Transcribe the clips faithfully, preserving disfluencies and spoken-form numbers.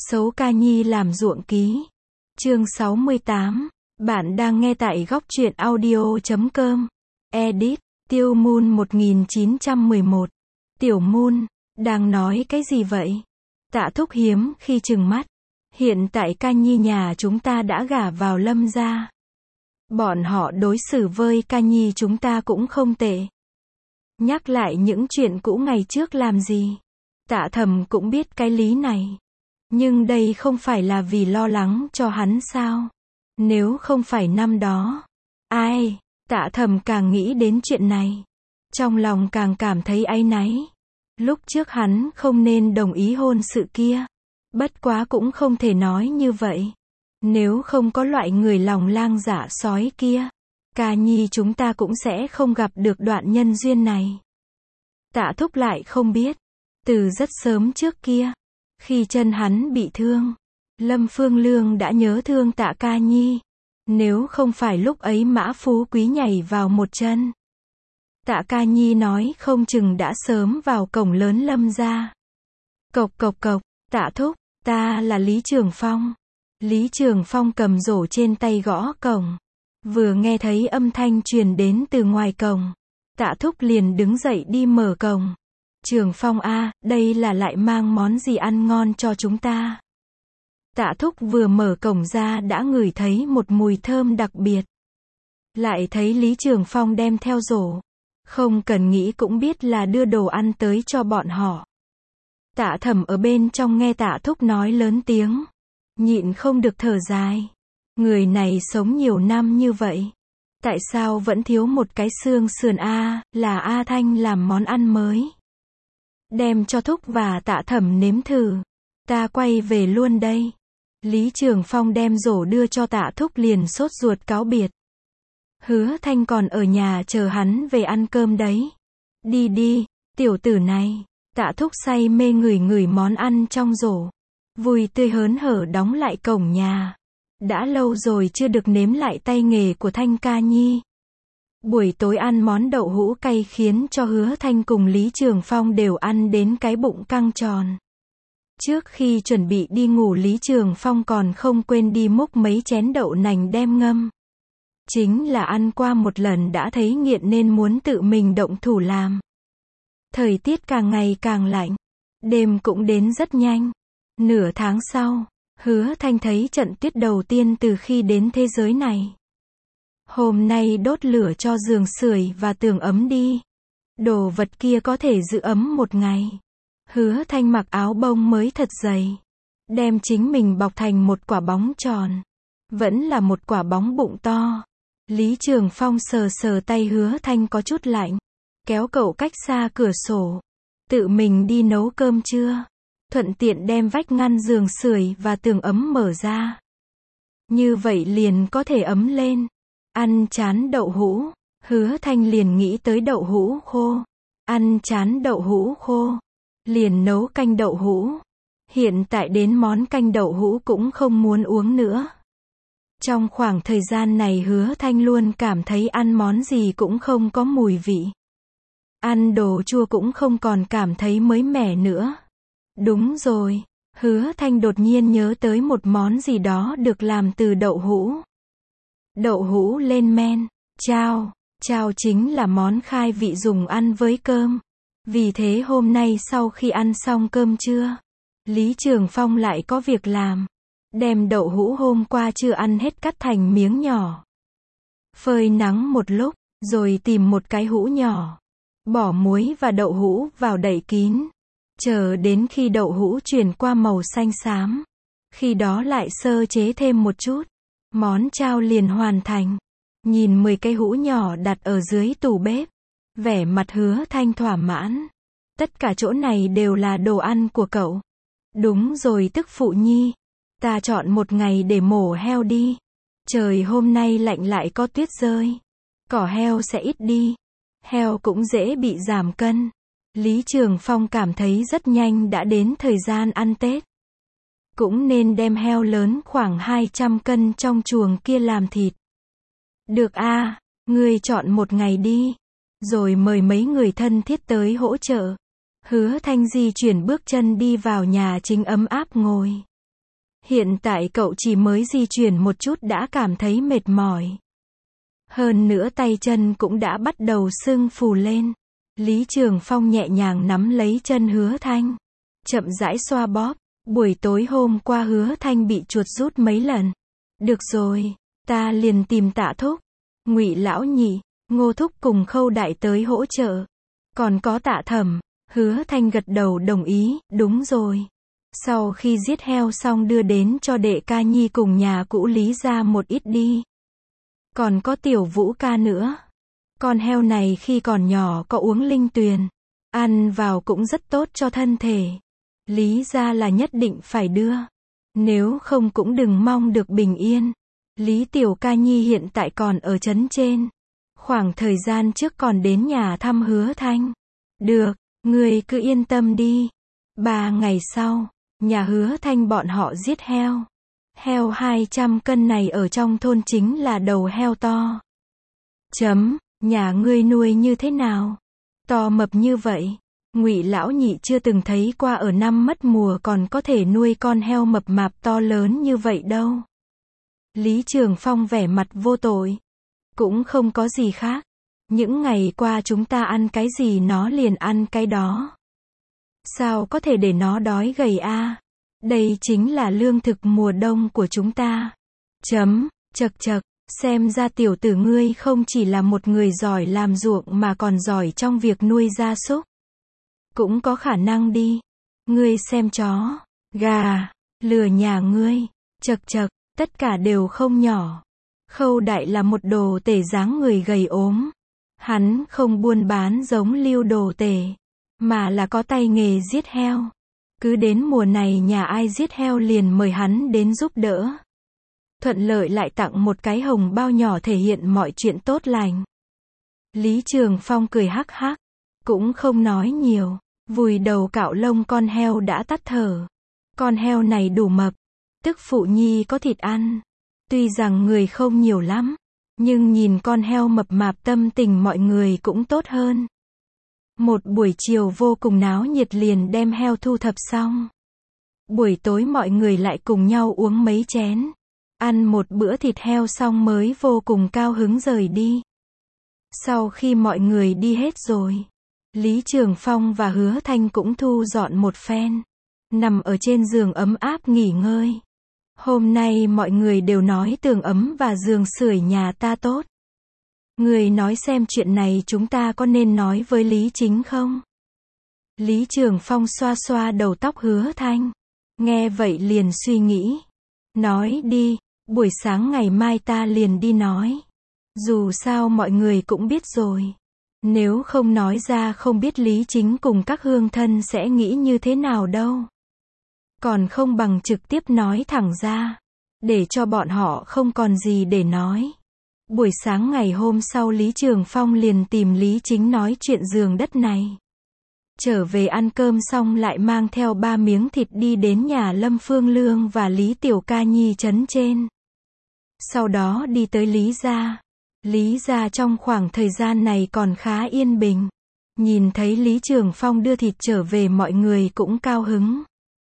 Xấu ca nhi làm ruộng ký. Chương sáu mươi tám. Bạn đang nghe tại góc truyện audio chấm com. Edit. Tiêu Moon một nghìn chín trăm mười một. Tiểu Moon, đang nói cái gì vậy? Tạ Thúc hiếm khi trừng mắt. Hiện tại ca nhi nhà chúng ta đã gả vào Lâm gia. Bọn họ đối xử với ca nhi chúng ta cũng không tệ. Nhắc lại những chuyện cũ ngày trước làm gì? Tạ Thầm cũng biết cái lý này. Nhưng đây không phải là vì lo lắng cho hắn sao? Nếu không phải năm đó. Ai? Tạ Thầm càng nghĩ đến chuyện này. Trong lòng càng cảm thấy áy náy. Lúc trước hắn không nên đồng ý hôn sự kia. Bất quá cũng không thể nói như vậy. Nếu không có loại người lòng lang dạ sói kia, ca nhi chúng ta cũng sẽ không gặp được đoạn nhân duyên này. Tạ Thúc lại không biết. Từ rất sớm trước kia, khi chân hắn bị thương, Lâm Phương Lương đã nhớ thương Tạ ca nhi. Nếu không phải lúc ấy Mã Phú Quý nhảy vào một chân, Tạ ca nhi nói không chừng đã sớm vào cổng lớn Lâm gia. Cộc cộc cộc, Tạ Thúc, ta là Lý Trường Phong. Lý Trường Phong cầm rổ trên tay gõ cổng. Vừa nghe thấy âm thanh truyền đến từ ngoài cổng, Tạ Thúc liền đứng dậy đi mở cổng. Trường Phong a, đây là lại mang món gì ăn ngon cho chúng ta? Tạ Thúc vừa mở cổng ra đã ngửi thấy một mùi thơm đặc biệt. Lại thấy Lý Trường Phong đem theo rổ. Không cần nghĩ cũng biết là đưa đồ ăn tới cho bọn họ. Tạ Thẩm ở bên trong nghe Tạ Thúc nói lớn tiếng. Nhịn không được thở dài. Người này sống nhiều năm như vậy. Tại sao vẫn thiếu một cái xương sườn a, là A Thanh làm món ăn mới. Đem cho Thúc và Tạ Thẩm nếm thử. Ta quay về luôn đây. Lý Trường Phong đem rổ đưa cho Tạ Thúc liền sốt ruột cáo biệt. Hứa Thanh còn ở nhà chờ hắn về ăn cơm đấy. Đi đi, tiểu tử này. Tạ Thúc say mê ngửi ngửi món ăn trong rổ. Vui tươi hớn hở đóng lại cổng nhà. Đã lâu rồi chưa được nếm lại tay nghề của Thanh ca nhi. Buổi tối ăn món đậu hũ cay khiến cho Hứa Thanh cùng Lý Trường Phong đều ăn đến cái bụng căng tròn. Trước khi chuẩn bị đi ngủ Lý Trường Phong còn không quên đi múc mấy chén đậu nành đem ngâm. Chính là ăn qua một lần đã thấy nghiện nên muốn tự mình động thủ làm. Thời tiết càng ngày càng lạnh. Đêm cũng đến rất nhanh. Nửa tháng sau, Hứa Thanh thấy trận tuyết đầu tiên từ khi đến thế giới này. Hôm nay đốt lửa cho giường sưởi và tường ấm đi. Đồ vật kia có thể giữ ấm một ngày. Hứa Thanh mặc áo bông mới thật dày. Đem chính mình bọc thành một quả bóng tròn. Vẫn là một quả bóng bụng to. Lý Trường Phong sờ sờ tay Hứa Thanh có chút lạnh. Kéo cậu cách xa cửa sổ. Tự mình đi nấu cơm trưa. Thuận tiện đem vách ngăn giường sưởi và tường ấm mở ra. Như vậy liền có thể ấm lên. Ăn chán đậu hũ. Hứa Thanh liền nghĩ tới đậu hũ khô. Ăn chán đậu hũ khô. Liền nấu canh đậu hũ. Hiện tại đến món canh đậu hũ cũng không muốn uống nữa. Trong khoảng thời gian này Hứa Thanh luôn cảm thấy ăn món gì cũng không có mùi vị. Ăn đồ chua cũng không còn cảm thấy mới mẻ nữa. Đúng rồi, Hứa Thanh đột nhiên nhớ tới một món gì đó được làm từ đậu hũ. Đậu hũ lên men, chao, chao chính là món khai vị dùng ăn với cơm. Vì thế hôm nay sau khi ăn xong cơm trưa, Lý Trường Phong lại có việc làm. Đem đậu hũ hôm qua chưa ăn hết cắt thành miếng nhỏ. Phơi nắng một lúc, rồi tìm một cái hũ nhỏ. Bỏ muối và đậu hũ vào đậy kín. Chờ đến khi đậu hũ chuyển qua màu xanh xám. Khi đó lại sơ chế thêm một chút. Món chao liền hoàn thành. Nhìn mười cái hũ nhỏ đặt ở dưới tủ bếp. Vẻ mặt Hứa Thanh thỏa mãn. Tất cả chỗ này đều là đồ ăn của cậu. Đúng rồi tức phụ nhi. Ta chọn một ngày để mổ heo đi. Trời hôm nay lạnh lại có tuyết rơi. Cỏ heo sẽ ít đi. Heo cũng dễ bị giảm cân. Lý Trường Phong cảm thấy rất nhanh đã đến thời gian ăn Tết. Cũng nên đem heo lớn khoảng hai trăm cân trong chuồng kia làm thịt. Được a, ngươi chọn một ngày đi. Rồi mời mấy người thân thiết tới hỗ trợ. Hứa Thanh di chuyển bước chân đi vào nhà chính ấm áp ngồi. Hiện tại cậu chỉ mới di chuyển một chút đã cảm thấy mệt mỏi. Hơn nữa tay chân cũng đã bắt đầu sưng phù lên. Lý Trường Phong nhẹ nhàng nắm lấy chân Hứa Thanh, chậm rãi xoa bóp. Buổi tối hôm qua Hứa Thanh bị chuột rút mấy lần. Được rồi, ta liền tìm Tạ Thúc, Ngụy lão nhị, Ngô Thúc cùng Khâu đại tới hỗ trợ. Còn có Tạ Thẩm. Hứa Thanh gật đầu đồng ý, đúng rồi. Sau khi giết heo xong đưa đến cho đệ ca nhi cùng nhà cũ Lý ra một ít đi. Còn có Tiểu Vũ ca nữa. Con heo này khi còn nhỏ có uống linh tuyền, ăn vào cũng rất tốt cho thân thể. Lý ra là nhất định phải đưa. Nếu không cũng đừng mong được bình yên. Lý Tiểu ca nhi hiện tại còn ở trấn trên. Khoảng thời gian trước còn đến nhà thăm Hứa Thanh. Được, ngươi cứ yên tâm đi. Ba ngày sau, nhà Hứa Thanh bọn họ giết heo. Heo hai trăm cân này ở trong thôn chính là đầu heo to. Chấm, nhà ngươi nuôi như thế nào? To mập như vậy. Ngụy lão nhị chưa từng thấy qua ở năm mất mùa còn có thể nuôi con heo mập mạp to lớn như vậy đâu. Lý Trường Phong vẻ mặt vô tội. Cũng không có gì khác. Những ngày qua chúng ta ăn cái gì nó liền ăn cái đó. Sao có thể để nó đói gầy a? À? Đây chính là lương thực mùa đông của chúng ta. Chấm, chật chật, xem ra tiểu tử ngươi không chỉ là một người giỏi làm ruộng mà còn giỏi trong việc nuôi gia súc. Cũng có khả năng đi. Ngươi xem chó, gà, lừa nhà ngươi, chật chật, tất cả đều không nhỏ. Khâu đại là một đồ tể dáng người gầy ốm. Hắn không buôn bán giống Lưu đồ tể, mà là có tay nghề giết heo. Cứ đến mùa này nhà ai giết heo liền mời hắn đến giúp đỡ. Thuận lợi lại tặng một cái hồng bao nhỏ thể hiện mọi chuyện tốt lành. Lý Trường Phong cười hắc hắc, cũng không nói nhiều, vùi đầu cạo lông con heo đã tắt thở. Con heo này đủ mập, tức phụ nhi có thịt ăn. Tuy rằng người không nhiều lắm, nhưng nhìn con heo mập mạp tâm tình mọi người cũng tốt hơn. Một buổi chiều vô cùng náo nhiệt liền đem heo thu thập xong. Buổi tối mọi người lại cùng nhau uống mấy chén. Ăn một bữa thịt heo xong mới vô cùng cao hứng rời đi. Sau khi mọi người đi hết rồi, Lý Trường Phong và Hứa Thanh cũng thu dọn một phen. Nằm ở trên giường ấm áp nghỉ ngơi. Hôm nay mọi người đều nói tường ấm và giường sưởi nhà ta tốt. Người nói xem chuyện này chúng ta có nên nói với Lý Chính không? Lý Trường Phong xoa xoa đầu tóc Hứa Thanh. Nghe vậy liền suy nghĩ. Nói đi, buổi sáng ngày mai ta liền đi nói. Dù sao mọi người cũng biết rồi. Nếu không nói ra không biết Lý Chính cùng các hương thân sẽ nghĩ như thế nào đâu. Còn không bằng trực tiếp nói thẳng ra. Để cho bọn họ không còn gì để nói. Buổi sáng ngày hôm sau Lý Trường Phong liền tìm Lý Chính nói chuyện giường đất này. Trở về ăn cơm xong lại mang theo ba miếng thịt đi đến nhà Lâm Phương Lương và Lý Tiểu Ca Nhi trấn trên. Sau đó đi tới Lý gia. Lý gia trong khoảng thời gian này còn khá yên bình. Nhìn thấy Lý Trường Phong đưa thịt trở về mọi người cũng cao hứng.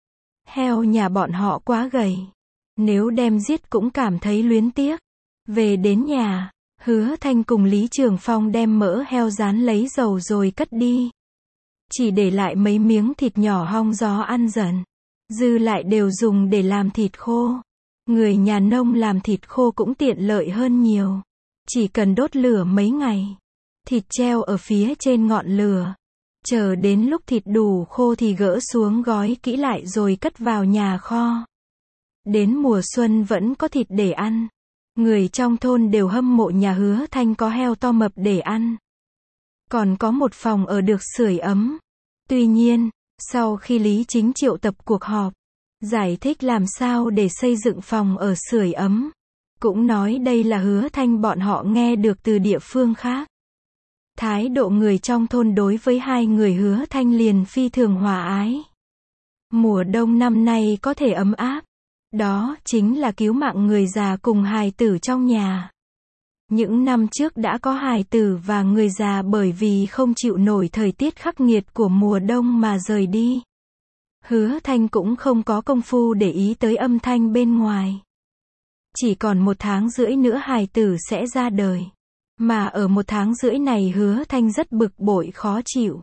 Heo nhà bọn họ quá gầy. Nếu đem giết cũng cảm thấy luyến tiếc. Về đến nhà, Hứa Thanh cùng Lý Trường Phong đem mỡ heo rán lấy dầu rồi cất đi. Chỉ để lại mấy miếng thịt nhỏ hong gió ăn dần. Dư lại đều dùng để làm thịt khô. Người nhà nông làm thịt khô cũng tiện lợi hơn nhiều. Chỉ cần đốt lửa mấy ngày. Thịt treo ở phía trên ngọn lửa. Chờ đến lúc thịt đủ khô thì gỡ xuống gói kỹ lại rồi cất vào nhà kho. Đến mùa xuân vẫn có thịt để ăn. Người trong thôn đều hâm mộ nhà Hứa Thanh có heo to mập để ăn. Còn có một phòng ở được sưởi ấm. Tuy nhiên, sau khi Lý Chính triệu tập cuộc họp, giải thích làm sao để xây dựng phòng ở sưởi ấm, cũng nói đây là Hứa Thanh bọn họ nghe được từ địa phương khác. Thái độ người trong thôn đối với hai người Hứa Thanh liền phi thường hòa ái. Mùa đông năm nay có thể ấm áp. Đó chính là cứu mạng người già cùng hài tử trong nhà. Những năm trước đã có hài tử và người già bởi vì không chịu nổi thời tiết khắc nghiệt của mùa đông mà rời đi. Hứa Thanh cũng không có công phu để ý tới âm thanh bên ngoài. Chỉ còn một tháng rưỡi nữa hài tử sẽ ra đời. Mà ở một tháng rưỡi này Hứa Thanh rất bực bội khó chịu.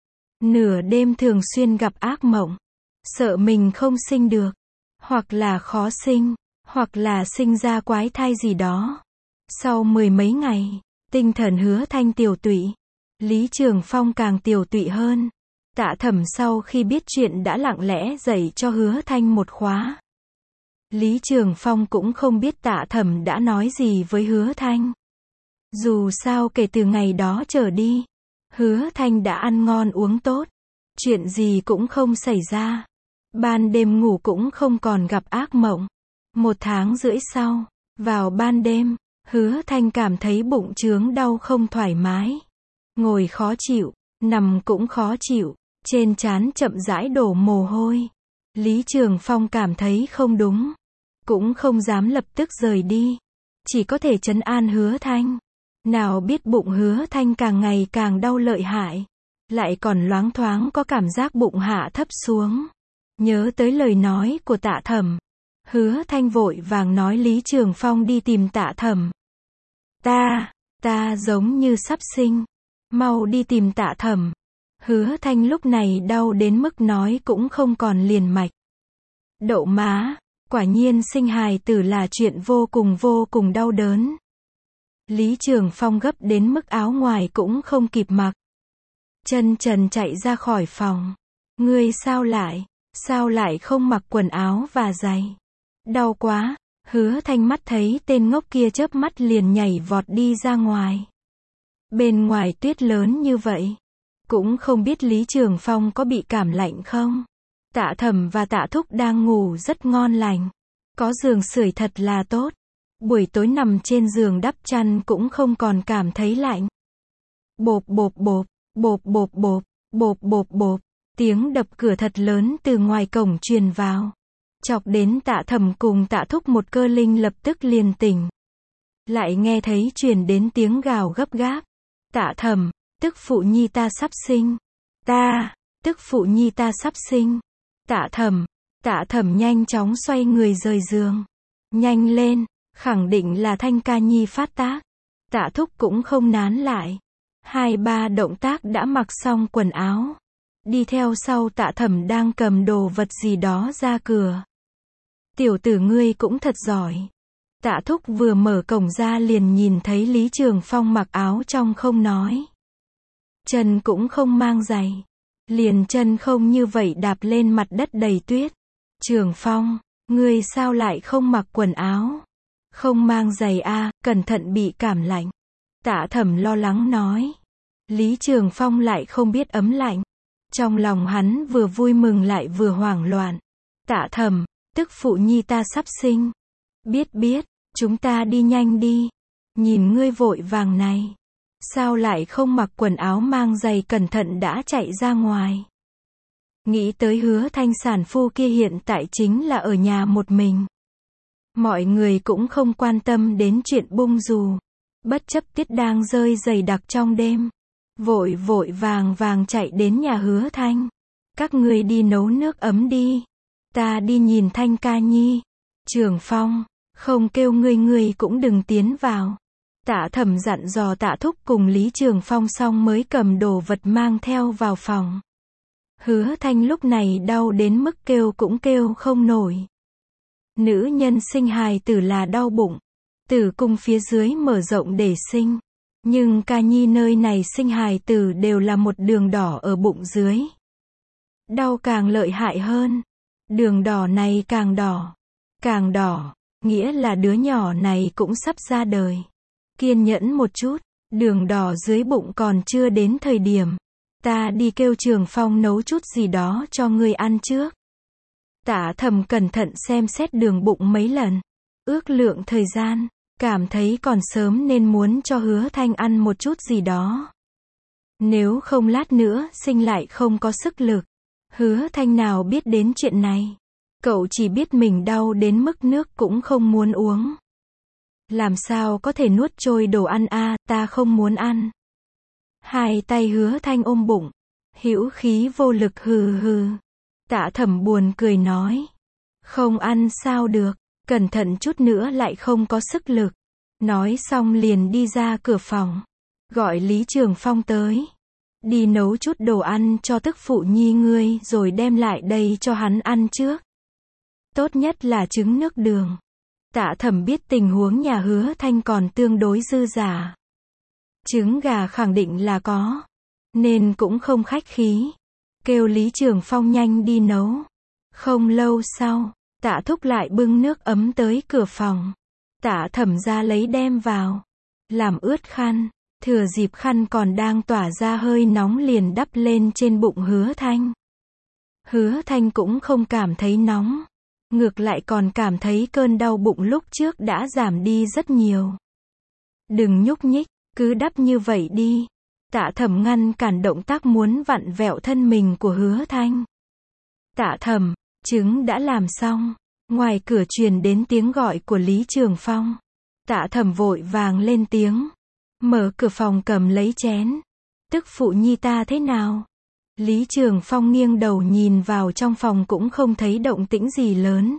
Nửa đêm thường xuyên gặp ác mộng. Sợ mình không sinh được. Hoặc là khó sinh. Hoặc là sinh ra quái thai gì đó. Sau mười mấy ngày, tinh thần Hứa Thanh tiều tụy. Lý Trường Phong càng tiều tụy hơn. Tạ Thẩm sau khi biết chuyện đã lặng lẽ dạy cho Hứa Thanh một khóa. Lý Trường Phong cũng không biết Tạ Thẩm đã nói gì với Hứa Thanh. Dù sao kể từ ngày đó trở đi, Hứa Thanh đã ăn ngon uống tốt. Chuyện gì cũng không xảy ra. Ban đêm ngủ cũng không còn gặp ác mộng. Một tháng rưỡi sau, vào ban đêm, Hứa Thanh cảm thấy bụng chướng đau không thoải mái. Ngồi khó chịu, nằm cũng khó chịu, trên trán chậm rãi đổ mồ hôi. Lý Trường Phong cảm thấy không đúng, cũng không dám lập tức rời đi. Chỉ có thể trấn an Hứa Thanh. Nào biết bụng Hứa Thanh càng ngày càng đau lợi hại. Lại còn loáng thoáng có cảm giác bụng hạ thấp xuống. Nhớ tới lời nói của Tạ Thẩm. Hứa Thanh vội vàng nói Lý Trường Phong đi tìm Tạ Thẩm. Ta, ta giống như sắp sinh. Mau đi tìm Tạ Thẩm. Hứa Thanh lúc này đau đến mức nói cũng không còn liền mạch. Đậu má, quả nhiên sinh hài tử là chuyện vô cùng vô cùng đau đớn. Lý Trường Phong gấp đến mức áo ngoài cũng không kịp mặc. Chân trần chạy ra khỏi phòng. Ngươi sao lại, sao lại không mặc quần áo và giày? Đau quá. Hứa Thanh mắt thấy tên ngốc kia chớp mắt liền nhảy vọt đi ra ngoài. Bên ngoài tuyết lớn như vậy. Cũng không biết Lý Trường Phong có bị cảm lạnh không? Tạ Thẩm và Tạ Thúc đang ngủ rất ngon lành. Có giường sưởi thật là tốt. Buổi tối nằm trên giường đắp chăn cũng không còn cảm thấy lạnh. Bộp bộp bộp, bộp bộp bộp, bộp bộp bộp. Tiếng đập cửa thật lớn từ ngoài cổng truyền vào. Chọc đến Tạ Thẩm cùng Tạ Thúc một cơ linh lập tức liền tỉnh. Lại nghe thấy truyền đến tiếng gào gấp gáp. Tạ Thẩm, tức phụ nhi ta sắp sinh. Ta, tức phụ nhi ta sắp sinh. Tạ Thẩm, Tạ Thẩm nhanh chóng xoay người rời giường. Nhanh lên, khẳng định là Thanh ca nhi phát tác. Tạ Thúc cũng không nán lại. Hai ba động tác đã mặc xong quần áo. Đi theo sau Tạ Thẩm đang cầm đồ vật gì đó ra cửa. Tiểu tử ngươi cũng thật giỏi. Tạ Thúc vừa mở cổng ra liền nhìn thấy Lý Trường Phong mặc áo trong không nói. Chân cũng không mang giày. Liền chân không như vậy đạp lên mặt đất đầy tuyết. Trường Phong, ngươi sao lại không mặc quần áo? Không mang giày a, cẩn thận bị cảm lạnh. Tạ Thẩm lo lắng nói. Lý Trường Phong lại không biết ấm lạnh. Trong lòng hắn vừa vui mừng lại vừa hoảng loạn. Tạ Thẩm, tức phụ nhi ta sắp sinh. Biết biết, chúng ta đi nhanh đi. Nhìn ngươi vội vàng này. Sao lại không mặc quần áo mang giày cẩn thận đã chạy ra ngoài. Nghĩ tới Hứa Thanh sản phu kia hiện tại chính là ở nhà một mình. Mọi người cũng không quan tâm đến chuyện bung dù. Bất chấp tiết đang rơi dày đặc trong đêm. Vội vội vàng vàng chạy đến nhà Hứa Thanh. Các ngươi đi nấu nước ấm đi. Ta đi nhìn Thanh ca nhi. Trường Phong, không kêu ngươi ngươi cũng đừng tiến vào. Tạ Thẩm dặn dò Tạ Thúc cùng Lý Trường Phong xong mới cầm đồ vật mang theo vào phòng. Hứa Thanh lúc này đau đến mức kêu cũng kêu không nổi. Nữ nhân sinh hài tử là đau bụng. Tử cung phía dưới mở rộng để sinh. Nhưng ca nhi nơi này sinh hài tử đều là một đường đỏ ở bụng dưới. Đau càng lợi hại hơn. Đường đỏ này càng đỏ. Càng đỏ, nghĩa là đứa nhỏ này cũng sắp ra đời. Kiên nhẫn một chút, đường đỏ dưới bụng còn chưa đến thời điểm. Ta đi kêu Trường Phong nấu chút gì đó cho ngươi ăn trước. Tạ Thẩm cẩn thận xem xét đường bụng mấy lần. Ước lượng thời gian, cảm thấy còn sớm nên muốn cho Hứa Thanh ăn một chút gì đó. Nếu không lát nữa sinh lại không có sức lực. Hứa Thanh nào biết đến chuyện này. Cậu chỉ biết mình đau đến mức nước cũng không muốn uống. Làm sao có thể nuốt trôi đồ ăn a, ta không muốn ăn. Hai tay Hứa Thanh ôm bụng. Hữu khí vô lực hừ hừ. Tạ Thẩm buồn cười nói. Không ăn sao được, cẩn thận chút nữa lại không có sức lực. Nói xong liền đi ra cửa phòng. Gọi Lý Trường Phong tới. Đi nấu chút đồ ăn cho tức phụ nhi ngươi rồi đem lại đây cho hắn ăn trước. Tốt nhất là trứng nước đường. Tạ Thẩm biết tình huống nhà Hứa Thanh còn tương đối dư giả. Trứng gà khẳng định là có. Nên cũng không khách khí. Kêu Lý Trường Phong nhanh đi nấu. Không lâu sau, Tạ Thúc lại bưng nước ấm tới cửa phòng. Tạ Thẩm ra lấy đem vào. Làm ướt khăn. Thừa dịp khăn còn đang tỏa ra hơi nóng liền đắp lên trên bụng Hứa Thanh. Hứa Thanh cũng không cảm thấy nóng. Ngược lại còn cảm thấy cơn đau bụng lúc trước đã giảm đi rất nhiều. Đừng nhúc nhích, cứ đắp như vậy đi. Tạ Thẩm ngăn cản động tác muốn vặn vẹo thân mình của Hứa Thanh. Tạ Thẩm, trứng đã làm xong. Ngoài cửa truyền đến tiếng gọi của Lý Trường Phong. Tạ Thẩm vội vàng lên tiếng. Mở cửa phòng cầm lấy chén. Tức phụ nhi ta thế nào? Lý Trường Phong nghiêng đầu nhìn vào trong phòng cũng không thấy động tĩnh gì lớn.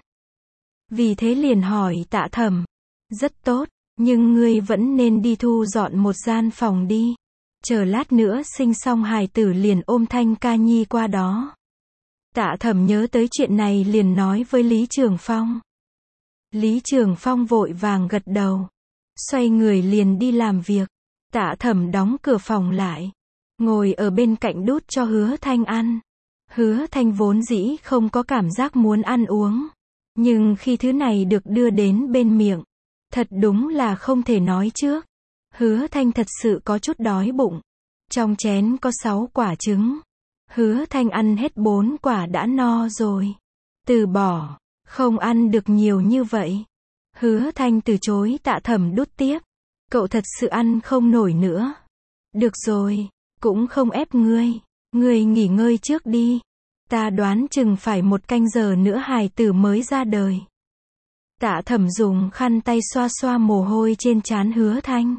Vì thế liền hỏi Tạ Thẩm. Rất tốt, nhưng ngươi vẫn nên đi thu dọn một gian phòng đi. Chờ lát nữa sinh xong hài tử liền ôm Thanh ca nhi qua đó. Tạ Thẩm nhớ tới chuyện này liền nói với Lý Trường Phong. Lý Trường Phong vội vàng gật đầu. Xoay người liền đi làm việc. Tạ Thẩm đóng cửa phòng lại. Ngồi ở bên cạnh đút cho Hứa Thanh ăn. Hứa Thanh vốn dĩ không có cảm giác muốn ăn uống. Nhưng khi thứ này được đưa đến bên miệng. Thật đúng là không thể nói trước. Hứa Thanh thật sự có chút đói bụng. Trong chén có sáu quả trứng. Hứa Thanh ăn hết bốn quả đã no rồi. Từ bỏ. Không ăn được nhiều như vậy. Hứa Thanh từ chối Tạ Thẩm đút tiếp. Cậu thật sự ăn không nổi nữa. Được rồi. Cũng không ép ngươi. Ngươi nghỉ ngơi trước đi. Ta đoán chừng phải một canh giờ nữa hài tử mới ra đời. Tạ Thẩm dùng khăn tay xoa xoa mồ hôi trên trán Hứa Thanh.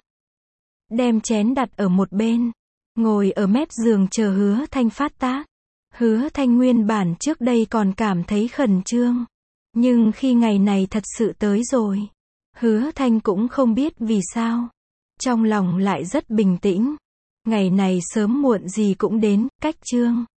Đem chén đặt ở một bên. Ngồi ở mép giường chờ Hứa Thanh phát tác. Hứa Thanh nguyên bản trước đây còn cảm thấy khẩn trương. Nhưng khi ngày này thật sự tới rồi. Hứa Thanh cũng không biết vì sao. Trong lòng lại rất bình tĩnh. Ngày này sớm muộn gì cũng đến, cách chương.